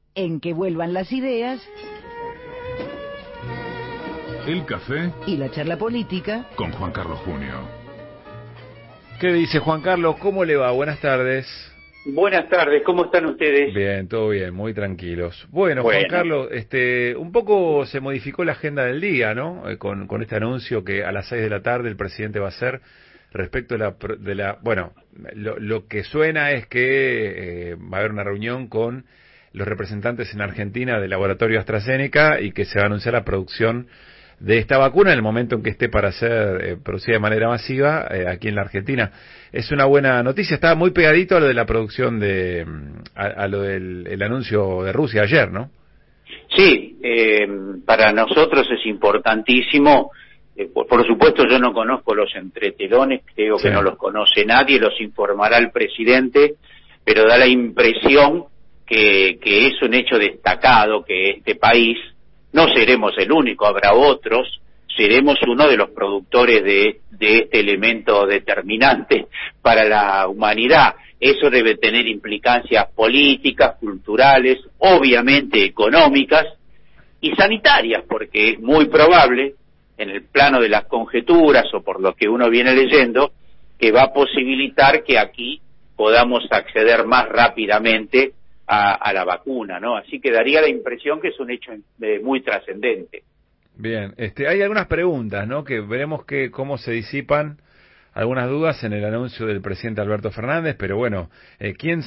en que vuelvan las ideas, el café y la charla política con Juan Carlos Junio. ¿Qué dice Juan Carlos? ¿Cómo le va? Buenas tardes. Buenas tardes, ¿cómo están ustedes? Bien, todo bien, muy tranquilos. Bueno, Juan Carlos, un poco se modificó la agenda del día, ¿no? Con este anuncio que a las 6 de la tarde el presidente va a hacer respecto de la bueno, lo que suena es que va a haber una reunión con los representantes en Argentina del laboratorio AstraZeneca y que se va a anunciar la producción de esta vacuna en el momento en que esté para ser producida de manera masiva aquí en la Argentina. Es una buena noticia, está muy pegadito a lo de la producción a lo del el anuncio de Rusia ayer, ¿no? Sí, para nosotros es importantísimo. Por supuesto, yo no conozco los entretelones, creo que no los conoce nadie, los informará el presidente, pero da la impresión que es un hecho destacado que este país, no seremos el único, habrá otros, seremos uno de los productores de este elemento determinante para la humanidad. Eso debe tener implicancias políticas, culturales, obviamente económicas y sanitarias, porque es muy probable, en el plano de las conjeturas o por lo que uno viene leyendo, que va a posibilitar que aquí podamos acceder más rápidamente a la vacuna, ¿no? Así que daría la impresión que es un hecho muy trascendente. Bien, hay algunas preguntas, ¿no? Que veremos cómo se disipan algunas dudas en el anuncio del presidente Alberto Fernández, pero bueno, ¿quién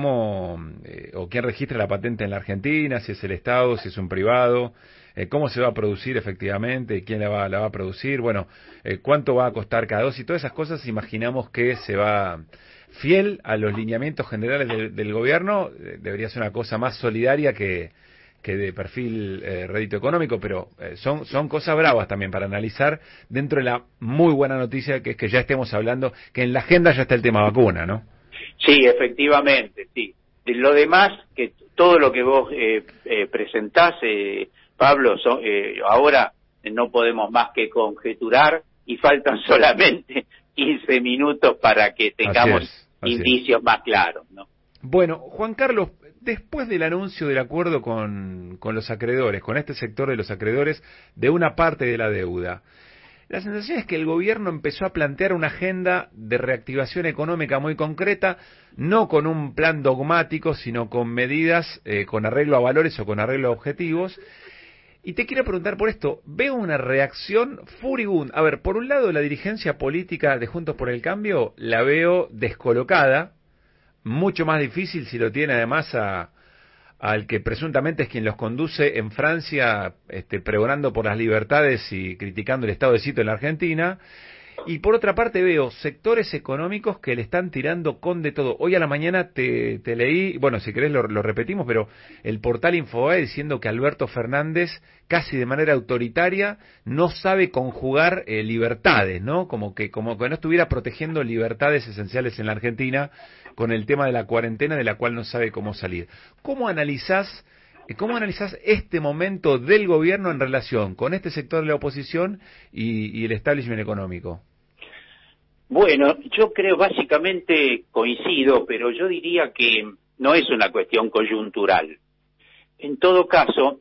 registra la patente en la Argentina? Si es el Estado, si es un privado, cómo se va a producir efectivamente, quién la va a producir, bueno, cuánto va a costar cada dosis, todas esas cosas imaginamos que se va fiel a los lineamientos generales del gobierno, debería ser una cosa más solidaria que de perfil rédito económico, pero son cosas bravas también para analizar dentro de la muy buena noticia que es que ya estemos hablando, que en la agenda ya está el tema vacuna, ¿no? Sí, efectivamente, sí. De lo demás, que todo lo que vos presentás, Pablo, ahora no podemos más que conjeturar y faltan solamente 15 minutos para que tengamos indicios más claros, ¿no? Bueno, Juan Carlos, después del anuncio del acuerdo con los acreedores, con este sector de los acreedores de una parte de la deuda, la sensación es que el gobierno empezó a plantear una agenda de reactivación económica muy concreta, no con un plan dogmático, sino con medidas con arreglo a valores o con arreglo a objetivos. Y te quiero preguntar por esto, veo una reacción furibunda. A ver, por un lado, la dirigencia política de Juntos por el Cambio la veo descolocada, mucho más difícil si lo tiene además al que presuntamente es quien los conduce en Francia, pregonando por las libertades y criticando el estado de sitio en la Argentina. Y por otra parte veo sectores económicos que le están tirando con de todo. Hoy a la mañana te leí, bueno, si querés lo repetimos, pero el portal Infobae diciendo que Alberto Fernández, casi de manera autoritaria, no sabe conjugar libertades, ¿no? Como que no estuviera protegiendo libertades esenciales en la Argentina con el tema de la cuarentena de la cual no sabe cómo salir. ¿Cómo analizás este momento del gobierno en relación con este sector de la oposición y el establishment económico? Bueno, yo creo básicamente coincido, pero yo diría que no es una cuestión coyuntural. En todo caso,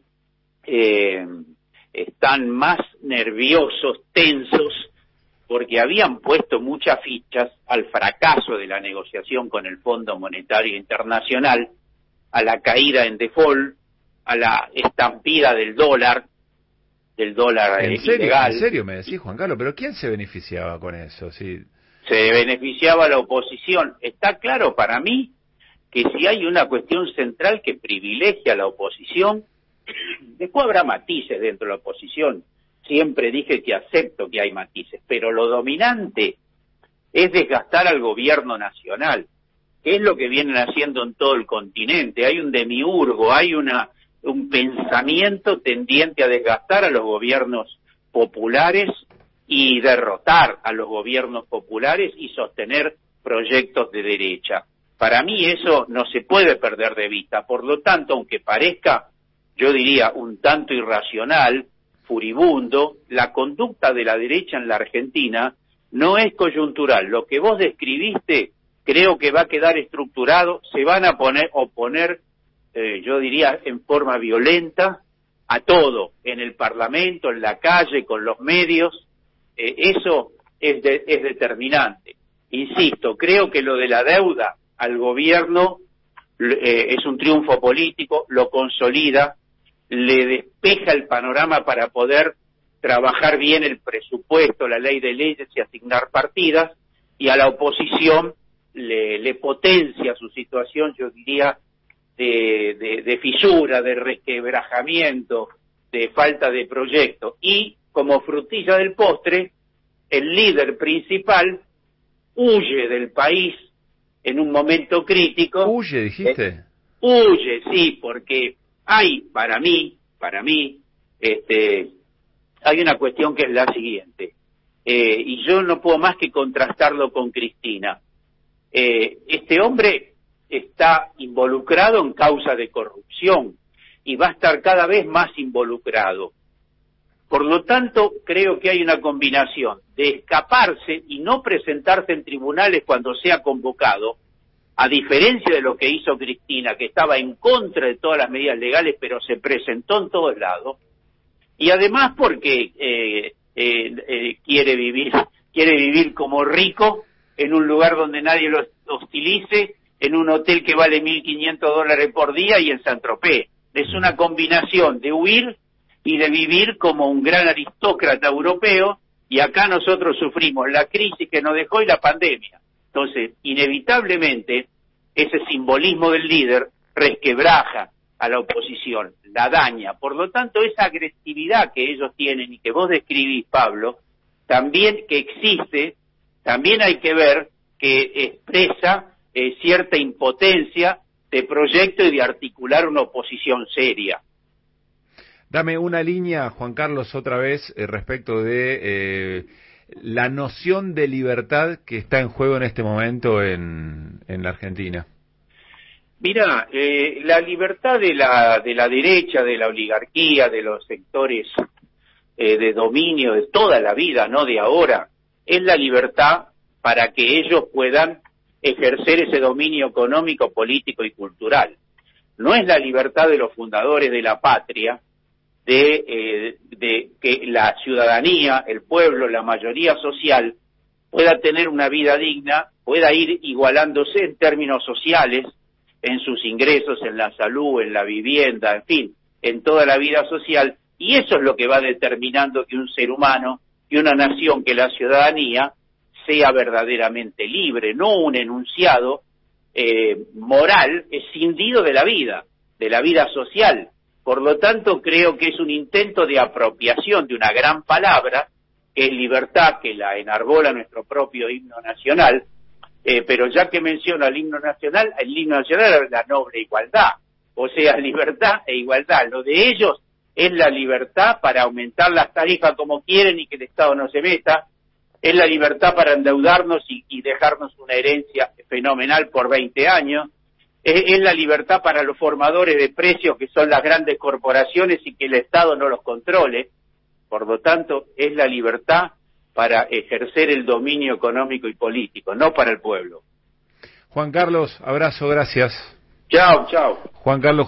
están más nerviosos, tensos, porque habían puesto muchas fichas al fracaso de la negociación con el Fondo Monetario Internacional, a la caída en default, a la estampida del dólar ilegal. ¿En serio me decís, Juan Carlos? ¿Pero quién se beneficiaba con eso? Sí. Se beneficiaba la oposición. Está claro para mí que si hay una cuestión central que privilegia a la oposición, después habrá matices dentro de la oposición. Siempre dije que acepto que hay matices, pero lo dominante es desgastar al gobierno nacional, que es lo que vienen haciendo en todo el continente. Hay un demiurgo, hay un pensamiento tendiente a desgastar a los gobiernos populares y derrotar a los gobiernos populares y sostener proyectos de derecha. Para mí eso no se puede perder de vista. Por lo tanto, aunque parezca, yo diría, un tanto irracional, furibundo, la conducta de la derecha en la Argentina no es coyuntural. Lo que vos describiste creo que va a quedar estructurado, se van a oponer yo diría en forma violenta, a todo, en el Parlamento, en la calle, con los medios. Eso es determinante. Insisto, creo que lo de la deuda al gobierno es un triunfo político, lo consolida, le despeja el panorama para poder trabajar bien el presupuesto, la ley de leyes y asignar partidas, y a la oposición le potencia su situación, yo diría, de fisura, de resquebrajamiento, de falta de proyecto. Y como frutilla del postre, el líder principal huye del país en un momento crítico. ¿Huye, dijiste? Huye, sí, porque hay, para mí, hay una cuestión que es la siguiente, y yo no puedo más que contrastarlo con Cristina. Este hombre está involucrado en causas de corrupción y va a estar cada vez más involucrado. Por lo tanto, creo que hay una combinación de escaparse y no presentarse en tribunales cuando sea convocado, a diferencia de lo que hizo Cristina, que estaba en contra de todas las medidas legales, pero se presentó en todos lados, y además porque quiere vivir como rico en un lugar donde nadie lo hostilice, en un hotel que vale $1.500 por día y en Saint-Tropez. Es una combinación de huir y de vivir como un gran aristócrata europeo, y acá nosotros sufrimos la crisis que nos dejó y la pandemia. Entonces, inevitablemente, ese simbolismo del líder resquebraja a la oposición, la daña. Por lo tanto, esa agresividad que ellos tienen y que vos describís, Pablo, también que existe, también hay que ver que expresa cierta impotencia de proyecto y de articular una oposición seria. Dame una línea, Juan Carlos, otra vez, respecto de la noción de libertad que está en juego en este momento en la Argentina. Mira, la libertad de la derecha, de la oligarquía, de los sectores de dominio de toda la vida, no de ahora, es la libertad para que ellos puedan ejercer ese dominio económico, político y cultural. No es la libertad de los fundadores de la patria de que la ciudadanía, el pueblo, la mayoría social pueda tener una vida digna, pueda ir igualándose en términos sociales, en sus ingresos, en la salud, en la vivienda, en fin, en toda la vida social, y eso es lo que va determinando que un ser humano, que una nación, que la ciudadanía sea verdaderamente libre, no un enunciado moral escindido de la vida social. Por lo tanto, creo que es un intento de apropiación de una gran palabra, que es libertad, que la enarbola nuestro propio himno nacional, pero ya que menciona el himno nacional es la noble igualdad, o sea, libertad e igualdad. Lo de ellos es la libertad para aumentar las tarifas como quieren y que el Estado no se meta, es la libertad para endeudarnos y dejarnos una herencia fenomenal por 20 años, es la libertad para los formadores de precios, que son las grandes corporaciones, y que el Estado no los controle. Por lo tanto, es la libertad para ejercer el dominio económico y político, no para el pueblo. Juan Carlos, abrazo, gracias. Chao, chao. Juan Carlos